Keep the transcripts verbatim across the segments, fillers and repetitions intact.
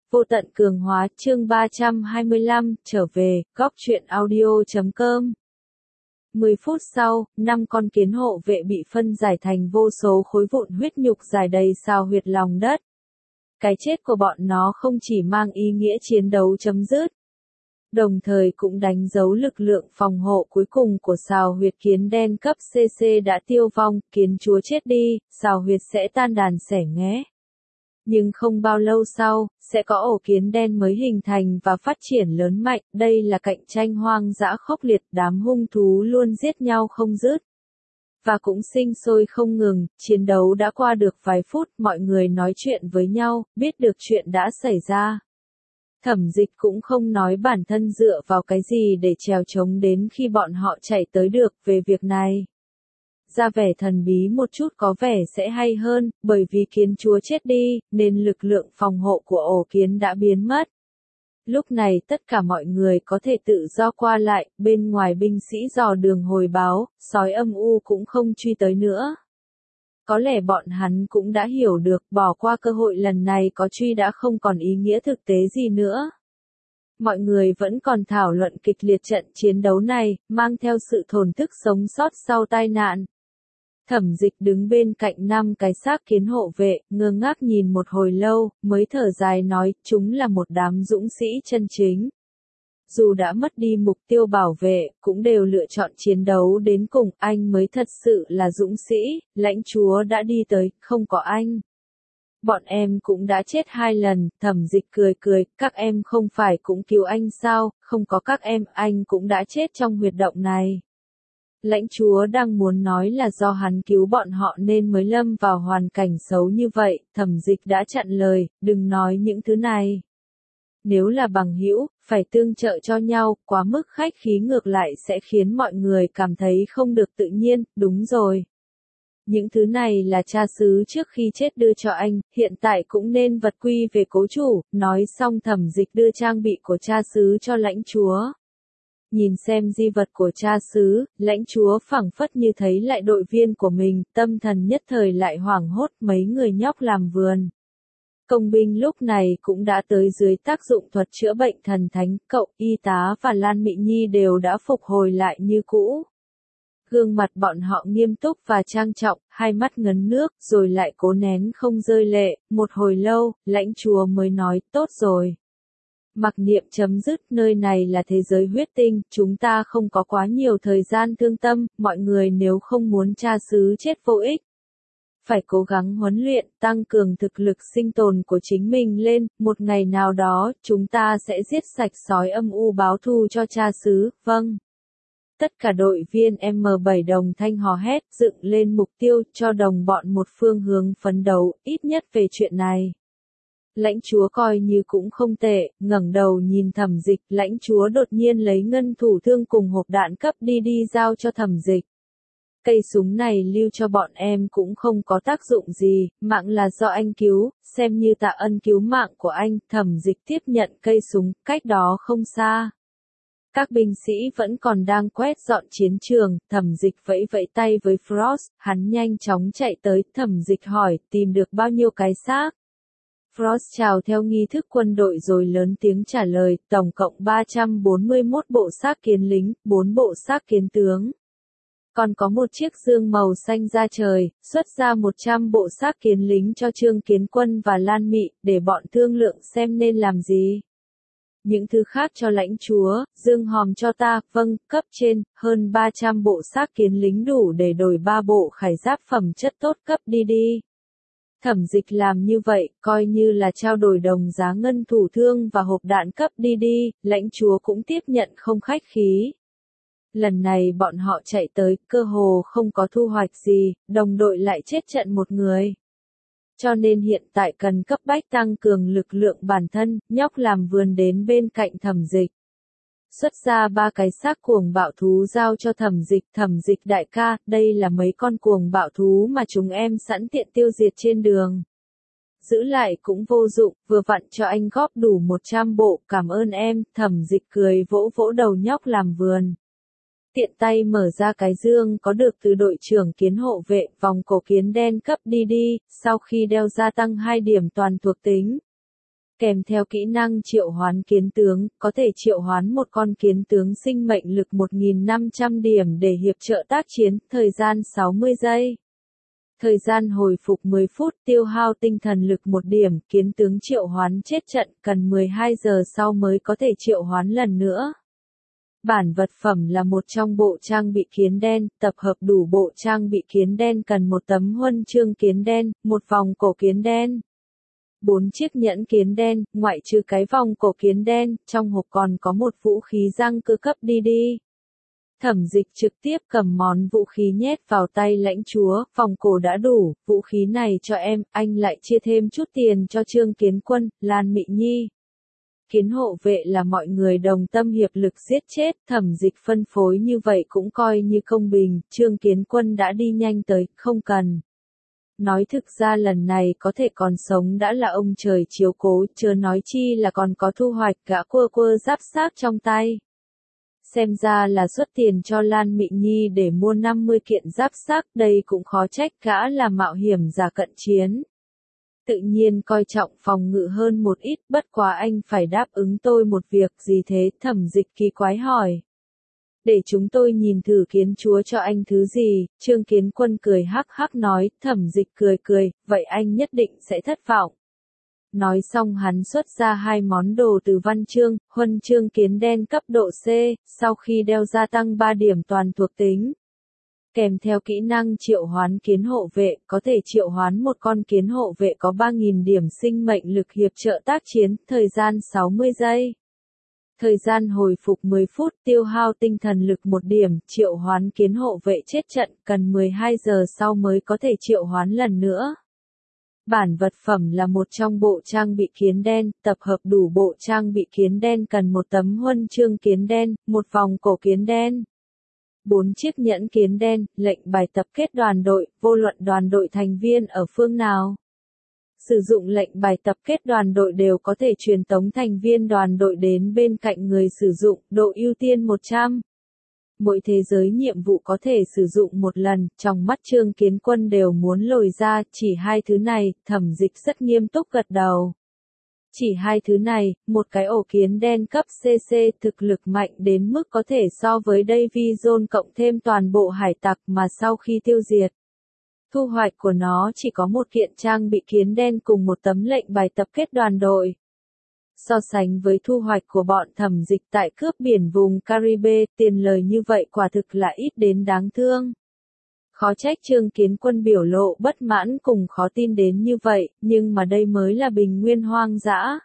Vô tận cường hóa chương ba trăm hai mươi lăm, trở về, góc truyện audio chấm com. mười phút sau, năm con kiến hộ vệ bị phân giải thành vô số khối vụn huyết nhục dài đầy xào huyệt lòng đất. Cái chết của bọn nó không chỉ mang ý nghĩa chiến đấu chấm dứt, đồng thời cũng đánh dấu lực lượng phòng hộ cuối cùng của xào huyệt kiến đen cấp xê xê đã tiêu vong, kiến chúa chết đi, xào huyệt sẽ tan đàn xẻ nghé. Nhưng không bao lâu sau, sẽ có ổ kiến đen mới hình thành và phát triển lớn mạnh, đây là cạnh tranh hoang dã khốc liệt, đám hung thú luôn giết nhau không dứt. Và cũng sinh sôi không ngừng, chiến đấu đã qua được vài phút, mọi người nói chuyện với nhau, biết được chuyện đã xảy ra. Thẩm Dịch cũng không nói bản thân dựa vào cái gì để trèo trống đến khi bọn họ chạy tới được về việc này. Ra vẻ thần bí một chút có vẻ sẽ hay hơn, bởi vì kiến chúa chết đi, nên lực lượng phòng hộ của ổ kiến đã biến mất. Lúc này tất cả mọi người có thể tự do qua lại, bên ngoài binh sĩ dò đường hồi báo, sói âm u cũng không truy tới nữa. Có lẽ bọn hắn cũng đã hiểu được, bỏ qua cơ hội lần này có truy đã không còn ý nghĩa thực tế gì nữa. Mọi người vẫn còn thảo luận kịch liệt trận chiến đấu này, mang theo sự thổn thức sống sót sau tai nạn. Thẩm Dịch đứng bên cạnh năm cái xác kiến hộ vệ, ngơ ngác nhìn một hồi lâu, mới thở dài nói, chúng là một đám dũng sĩ chân chính. Dù đã mất đi mục tiêu bảo vệ, cũng đều lựa chọn chiến đấu đến cùng, anh mới thật sự là dũng sĩ, lãnh chúa đã đi tới, không có anh. Bọn em cũng đã chết hai lần, Thẩm Dịch cười cười, các em không phải cũng cứu anh sao, không có các em, anh cũng đã chết trong huyệt động này. Lãnh chúa đang muốn nói là do hắn cứu bọn họ nên mới lâm vào hoàn cảnh xấu như vậy, Thẩm Dịch đã chặn lời, đừng nói những thứ này. Nếu là bằng hữu, phải tương trợ cho nhau, quá mức khách khí ngược lại sẽ khiến mọi người cảm thấy không được tự nhiên, đúng rồi. Những thứ này là cha xứ trước khi chết đưa cho anh, hiện tại cũng nên vật quy về cố chủ, nói xong Thẩm Dịch đưa trang bị của cha xứ cho lãnh chúa. Nhìn xem di vật của cha xứ, lãnh chúa phảng phất như thấy lại đội viên của mình, tâm thần nhất thời lại hoảng hốt mấy người nhóc làm vườn. Công binh lúc này cũng đã tới dưới tác dụng thuật chữa bệnh thần thánh, cậu, y tá và Lan Mị Nhi đều đã phục hồi lại như cũ. Gương mặt bọn họ nghiêm túc và trang trọng, hai mắt ngấn nước, rồi lại cố nén không rơi lệ, một hồi lâu, lãnh chúa mới nói, tốt rồi. Mặc niệm chấm dứt, nơi này là thế giới huyết tinh, chúng ta không có quá nhiều thời gian thương tâm, mọi người nếu không muốn cha xứ chết vô ích. Phải cố gắng huấn luyện, tăng cường thực lực sinh tồn của chính mình lên, một ngày nào đó, chúng ta sẽ giết sạch sói âm u báo thù cho cha xứ, vâng. Tất cả đội viên em bảy đồng thanh hò hét, dựng lên mục tiêu, cho đồng bọn một phương hướng phấn đấu, ít nhất về chuyện này. Lãnh chúa coi như cũng không tệ, ngẩng đầu nhìn Thẩm Dịch, lãnh chúa đột nhiên lấy ngân thủ thương cùng hộp đạn cấp đi đi giao cho Thẩm Dịch. Cây súng này lưu cho bọn em cũng không có tác dụng gì, mạng là do anh cứu, xem như tạ ân cứu mạng của anh, Thẩm Dịch tiếp nhận cây súng, cách đó không xa. Các binh sĩ vẫn còn đang quét dọn chiến trường, Thẩm Dịch vẫy vẫy tay với Frost, hắn nhanh chóng chạy tới, Thẩm Dịch hỏi, tìm được bao nhiêu cái xác? Frost chào theo nghi thức quân đội rồi lớn tiếng trả lời, tổng cộng ba trăm bốn mươi mốt bộ xác kiến lính, bốn bộ xác kiến tướng. Còn có một chiếc dương màu xanh da trời, xuất ra một trăm bộ xác kiến lính cho Trương Kiến Quân và Lan Mị, để bọn thương lượng xem nên làm gì. Những thứ khác cho lãnh chúa, dương hòm cho ta, vâng, cấp trên, hơn ba trăm bộ xác kiến lính đủ để đổi ba bộ khải giáp phẩm chất tốt cấp đi đi. Thẩm Dịch làm như vậy, coi như là trao đổi đồng giá ngân thủ thương và hộp đạn cấp đi đi, lãnh chúa cũng tiếp nhận không khách khí. Lần này bọn họ chạy tới, cơ hồ không có thu hoạch gì, đồng đội lại chết trận một người. Cho nên hiện tại cần cấp bách tăng cường lực lượng bản thân, nhóc làm vườn đến bên cạnh Thẩm Dịch. Xuất ra ba cái xác cuồng bạo thú giao cho Thẩm Dịch, Thẩm Dịch đại ca, đây là mấy con cuồng bạo thú mà chúng em sẵn tiện tiêu diệt trên đường. Giữ lại cũng vô dụng, vừa vặn cho anh góp đủ một trăm bộ, cảm ơn em, Thẩm Dịch cười vỗ vỗ đầu nhóc làm vườn. Tiện tay mở ra cái dương có được từ đội trưởng kiến hộ vệ, vòng cổ kiến đen cấp đi đi, sau khi đeo gia tăng hai điểm toàn thuộc tính. Kèm theo kỹ năng triệu hoán kiến tướng, có thể triệu hoán một con kiến tướng sinh mệnh lực một nghìn năm trăm điểm để hiệp trợ tác chiến, thời gian sáu mươi giây. Thời gian hồi phục mười phút, tiêu hao tinh thần lực một điểm, kiến tướng triệu hoán chết trận, cần mười hai giờ sau mới có thể triệu hoán lần nữa. Bản vật phẩm là một trong bộ trang bị kiến đen, tập hợp đủ bộ trang bị kiến đen cần một tấm huân chương kiến đen, một vòng cổ kiến đen. Bốn chiếc nhẫn kiến đen, ngoại trừ cái vòng cổ kiến đen, trong hộp còn có một vũ khí răng cưa cấp đi đi. Thẩm Dịch trực tiếp cầm món vũ khí nhét vào tay lãnh chúa, vòng cổ đã đủ, vũ khí này cho em, anh lại chia thêm chút tiền cho Trương Kiến Quân, Lan Mị Nhi. Kiến hộ vệ là mọi người đồng tâm hiệp lực giết chết, Thẩm Dịch phân phối như vậy cũng coi như công bình, Trương Kiến Quân đã đi nhanh tới, không cần. Nói thực ra lần này có thể còn sống đã là ông trời chiếu cố, chưa nói chi là còn có thu hoạch, gã quơ quơ giáp xác trong tay. Xem ra là xuất tiền cho Lan Mị Nhi để mua năm mươi kiện giáp xác, đây cũng khó trách gã là mạo hiểm giả cận chiến. Tự nhiên coi trọng phòng ngự hơn một ít, bất quá anh phải đáp ứng tôi một việc gì thế, Thẩm Dịch kỳ quái hỏi. Để chúng tôi nhìn thử kiến chúa cho anh thứ gì, Trương Kiến Quân cười hắc hắc nói, Thẩm Dịch cười cười, vậy anh nhất định sẽ thất vọng. Nói xong hắn xuất ra hai món đồ từ văn chương, huân chương kiến đen cấp độ C, sau khi đeo gia tăng ba điểm toàn thuộc tính. Kèm theo kỹ năng triệu hoán kiến hộ vệ, có thể triệu hoán một con kiến hộ vệ có ba nghìn điểm sinh mệnh lực hiệp trợ tác chiến, thời gian sáu mươi giây. Thời gian hồi phục mười phút, tiêu hao tinh thần lực một điểm, triệu hoán kiến hộ vệ chết trận, cần mười hai giờ sau mới có thể triệu hoán lần nữa. Bản vật phẩm là một trong bộ trang bị kiến đen, tập hợp đủ bộ trang bị kiến đen cần một tấm huân chương kiến đen, một vòng cổ kiến đen. Bốn chiếc nhẫn kiến đen, lệnh bài tập kết đoàn đội, vô luận đoàn đội thành viên ở phương nào. Sử dụng lệnh bài tập kết đoàn đội đều có thể truyền tống thành viên đoàn đội đến bên cạnh người sử dụng, độ ưu tiên một trăm. Mỗi thế giới nhiệm vụ có thể sử dụng một lần, trong mắt Trương Kiến Quân đều muốn lồi ra, chỉ hai thứ này, Thẩm Dịch rất nghiêm túc gật đầu. Chỉ hai thứ này, một cái ổ kiến đen cấp xê xê thực lực mạnh đến mức có thể so với Davy Jones cộng thêm toàn bộ hải tặc mà sau khi tiêu diệt. Thu hoạch của nó chỉ có một kiện trang bị kiến đen cùng một tấm lệnh bài tập kết đoàn đội. So sánh với thu hoạch của bọn Thẩm Dịch tại cướp biển vùng Caribe, tiền lời như vậy quả thực là ít đến đáng thương. Khó trách Trương Kiến Quân biểu lộ bất mãn cùng khó tin đến như vậy, nhưng mà đây mới là bình nguyên hoang dã.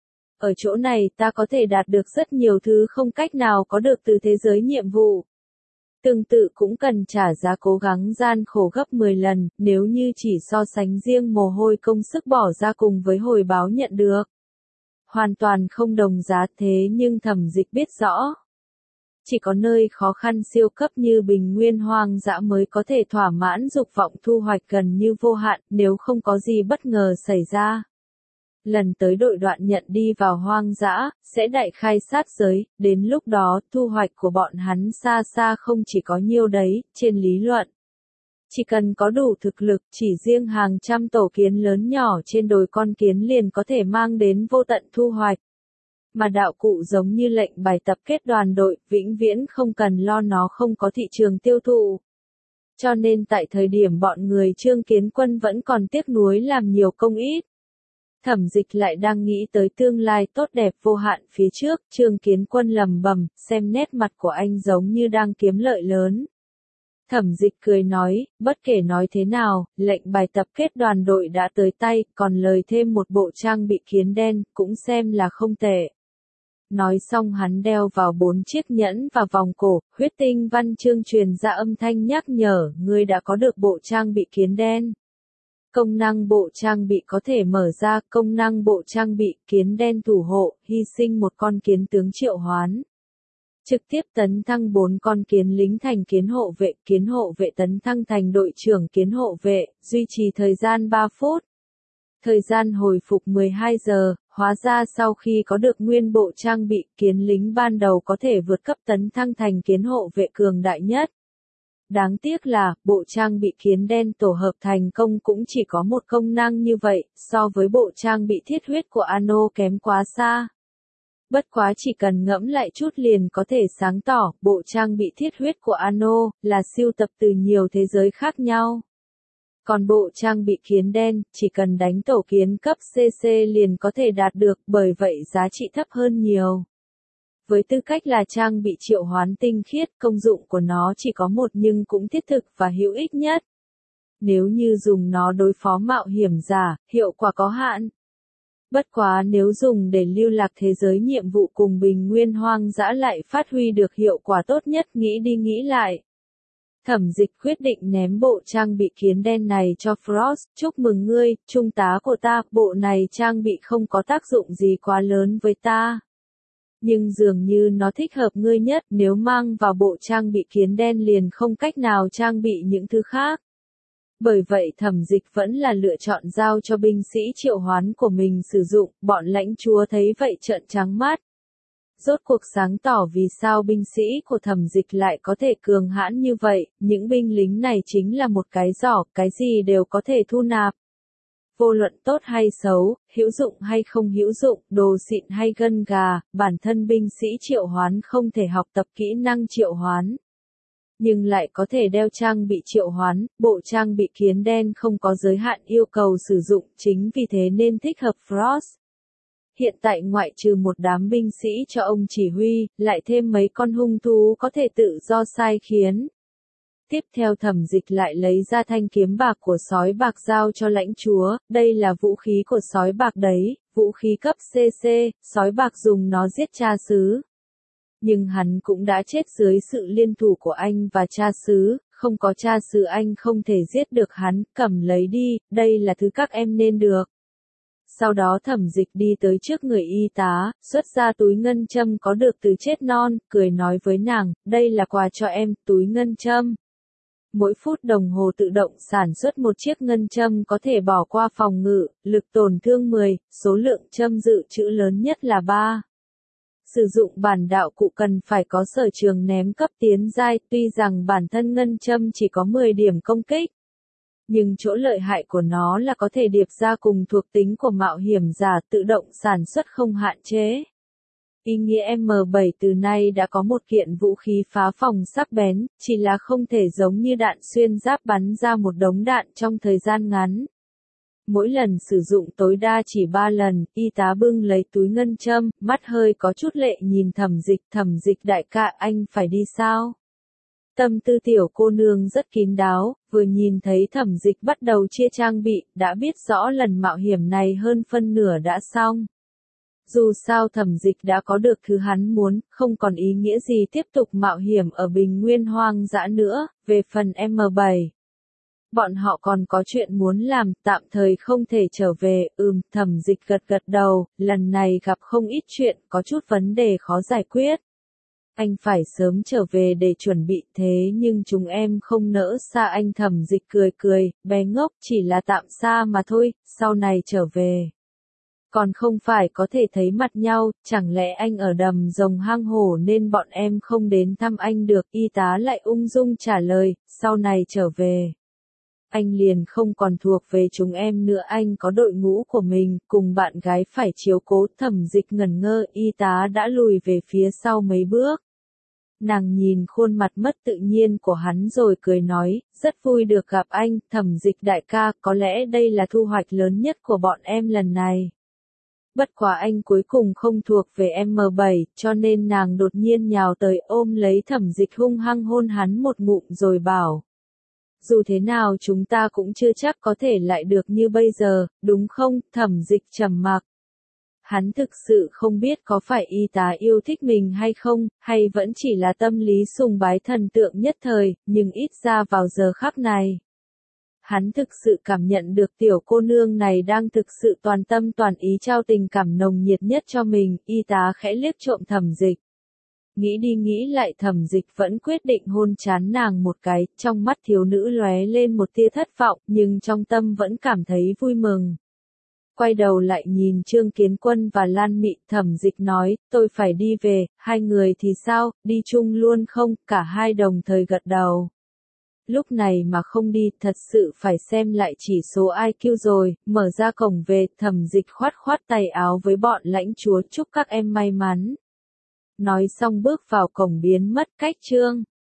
Ở chỗ này ta có thể đạt được rất nhiều thứ không cách nào có được từ thế giới nhiệm vụ. Tương tự cũng cần trả giá cố gắng gian khổ gấp mười lần, nếu như chỉ so sánh riêng mồ hôi công sức bỏ ra cùng với hồi báo nhận được. Hoàn toàn không đồng giá, thế nhưng Thẩm Dịch biết rõ. Chỉ có nơi khó khăn siêu cấp như bình nguyên hoang dã mới có thể thỏa mãn dục vọng thu hoạch gần như vô hạn, nếu không có gì bất ngờ xảy ra. Lần tới đội đoạn nhận đi vào hoang dã, sẽ đại khai sát giới, đến lúc đó, thu hoạch của bọn hắn xa xa không chỉ có nhiêu đấy, trên lý luận. Chỉ cần có đủ thực lực, chỉ riêng hàng trăm tổ kiến lớn nhỏ trên đồi con kiến liền có thể mang đến vô tận thu hoạch. Mà đạo cụ giống như lệnh bài tập kết đoàn đội, vĩnh viễn không cần lo nó không có thị trường tiêu thụ. Cho nên tại thời điểm bọn người Trương Kiến Quân vẫn còn tiếc nuối làm nhiều công ít. Thẩm Dịch lại đang nghĩ tới tương lai tốt đẹp vô hạn phía trước, Trương Kiến Quân lầm bầm, xem nét mặt của anh giống như đang kiếm lợi lớn. Thẩm Dịch cười nói, bất kể nói thế nào, lệnh bài tập kết đoàn đội đã tới tay, còn lời thêm một bộ trang bị kiến đen, cũng xem là không tệ. Nói xong hắn đeo vào bốn chiếc nhẫn và vòng cổ, huyết tinh văn chương truyền ra âm thanh nhắc nhở, ngươi đã có được bộ trang bị kiến đen. Công năng bộ trang bị có thể mở ra, công năng bộ trang bị, kiến đen thủ hộ, hy sinh một con kiến tướng triệu hoán. Trực tiếp tấn thăng bốn con kiến lính thành kiến hộ vệ, kiến hộ vệ tấn thăng thành đội trưởng kiến hộ vệ, duy trì thời gian ba phút. Thời gian hồi phục mười hai giờ, hóa ra sau khi có được nguyên bộ trang bị, kiến lính ban đầu có thể vượt cấp tấn thăng thành kiến hộ vệ cường đại nhất. đáng tiếc là, bộ trang bị kiến đen tổ hợp thành công cũng chỉ có một công năng như vậy, so với bộ trang bị thiết huyết của Anno kém quá xa. Bất quá chỉ cần ngẫm lại chút liền có thể sáng tỏ, bộ trang bị thiết huyết của Anno, là sưu tập từ nhiều thế giới khác nhau. Còn bộ trang bị kiến đen, chỉ cần đánh tổ kiến cấp xê xê liền có thể đạt được, bởi vậy giá trị thấp hơn nhiều. Với tư cách là trang bị triệu hoán tinh khiết, công dụng của nó chỉ có một nhưng cũng thiết thực và hữu ích nhất. Nếu như dùng nó đối phó mạo hiểm giả, hiệu quả có hạn. Bất quá nếu dùng để lưu lạc thế giới nhiệm vụ cùng bình nguyên hoang dã lại phát huy được hiệu quả tốt nhất, nghĩ đi nghĩ lại. Thẩm Dịch quyết định ném bộ trang bị kiến đen này cho Frost, chúc mừng ngươi, trung tá của ta, bộ này trang bị không có tác dụng gì quá lớn với ta. Nhưng dường như nó thích hợp ngươi nhất, nếu mang vào bộ trang bị kiến đen liền không cách nào trang bị những thứ khác. Bởi vậy Thẩm Dịch vẫn là lựa chọn giao cho binh sĩ triệu hoán của mình sử dụng, bọn lãnh chúa thấy vậy trợn trắng mắt. Rốt cuộc sáng tỏ vì sao binh sĩ của Thẩm Dịch lại có thể cường hãn như vậy, những binh lính này chính là một cái giỏ, cái gì đều có thể thu nạp. Vô luận tốt hay xấu, hữu dụng hay không hữu dụng, đồ xịn hay gân gà, bản thân binh sĩ triệu hoán không thể học tập kỹ năng triệu hoán. Nhưng lại có thể đeo trang bị triệu hoán, bộ trang bị kiến đen không có giới hạn yêu cầu sử dụng, chính vì thế nên thích hợp Frost. Hiện tại ngoại trừ một đám binh sĩ cho ông chỉ huy, lại thêm mấy con hung thú có thể tự do sai khiến. Tiếp theo Thẩm Dịch lại lấy ra thanh kiếm bạc của sói bạc giao cho lãnh chúa, đây là vũ khí của sói bạc đấy, vũ khí cấp xê xê, sói bạc dùng nó giết cha xứ. Nhưng hắn cũng đã chết dưới sự liên thủ của anh và cha xứ, không có cha xứ anh không thể giết được hắn, cầm lấy đi, đây là thứ các em nên được. Sau đó Thẩm Dịch đi tới trước người y tá, xuất ra túi ngân châm có được từ chết non, cười nói với nàng, đây là quà cho em, túi ngân châm. Mỗi phút đồng hồ tự động sản xuất một chiếc ngân châm có thể bỏ qua phòng ngự, lực tổn thương mười, số lượng châm dự trữ lớn nhất là ba. Sử dụng bản đạo cụ cần phải có sở trường ném cấp tiến giai, tuy rằng bản thân ngân châm chỉ có mười điểm công kích. Nhưng chỗ lợi hại của nó là có thể điệp ra cùng thuộc tính của mạo hiểm giả tự động sản xuất không hạn chế. Ý nghĩa em bảy từ nay đã có một kiện vũ khí phá phòng sắc bén, chỉ là không thể giống như đạn xuyên giáp bắn ra một đống đạn trong thời gian ngắn. Mỗi lần sử dụng tối đa chỉ ba lần, y tá bưng lấy túi ngân châm, mắt hơi có chút lệ nhìn Thẩm Dịch, Thẩm Dịch đại ca anh phải đi sao? Tâm tư tiểu cô nương rất kín đáo, vừa nhìn thấy Thẩm Dịch bắt đầu chia trang bị, đã biết rõ lần mạo hiểm này hơn phân nửa đã xong. Dù sao Thẩm Dịch đã có được thứ hắn muốn, không còn ý nghĩa gì tiếp tục mạo hiểm ở bình nguyên hoang dã nữa, về phần em bảy. Bọn họ còn có chuyện muốn làm, tạm thời không thể trở về, ừm, Thẩm Dịch gật gật đầu, lần này gặp không ít chuyện, có chút vấn đề khó giải quyết. Anh phải sớm trở về để chuẩn bị thế nhưng chúng em không nỡ xa anh. Thẩm Dịch cười cười, bé ngốc chỉ là tạm xa mà thôi, sau này trở về. Còn không phải có thể thấy mặt nhau, chẳng lẽ anh ở đầm rồng hang hổ nên bọn em không đến thăm anh được, y tá lại ung dung trả lời, sau này trở về. Anh liền không còn thuộc về chúng em nữa, anh có đội ngũ của mình, cùng bạn gái phải chiếu cố. Thẩm Dịch ngẩn ngơ, y tá đã lùi về phía sau mấy bước. Nàng nhìn khuôn mặt mất tự nhiên của hắn rồi cười nói, rất vui được gặp anh, Thẩm Dịch đại ca, có lẽ đây là thu hoạch lớn nhất của bọn em lần này. Bất quá anh cuối cùng không thuộc về em bảy, cho nên nàng đột nhiên nhào tới ôm lấy Thẩm Dịch hung hăng hôn hắn một ngụm rồi bảo. Dù thế nào chúng ta cũng chưa chắc có thể lại được như bây giờ, đúng không? Thẩm Dịch trầm mặc. Hắn thực sự không biết có phải y tá yêu thích mình hay không, hay vẫn chỉ là tâm lý sùng bái thần tượng nhất thời, nhưng ít ra vào giờ khắc này. Hắn thực sự cảm nhận được tiểu cô nương này đang thực sự toàn tâm toàn ý trao tình cảm nồng nhiệt nhất cho mình, y tá khẽ liếc trộm Thẩm Dịch. Nghĩ đi nghĩ lại Thẩm Dịch vẫn quyết định hôn trán nàng một cái, trong mắt thiếu nữ lóe lên một tia thất vọng, nhưng trong tâm vẫn cảm thấy vui mừng. Quay đầu lại nhìn Trương Kiến Quân và Lan Mị, Thẩm Dịch nói, tôi phải đi về, hai người thì sao, đi chung luôn không, cả hai đồng thời gật đầu. Lúc này mà không đi, thật sự phải xem lại chỉ số i kiu rồi. Mở ra cổng về, Thẩm Dịch khoát khoát tay áo với bọn lãnh chúa, chúc các em may mắn. Nói xong bước vào cổng biến mất cách Trương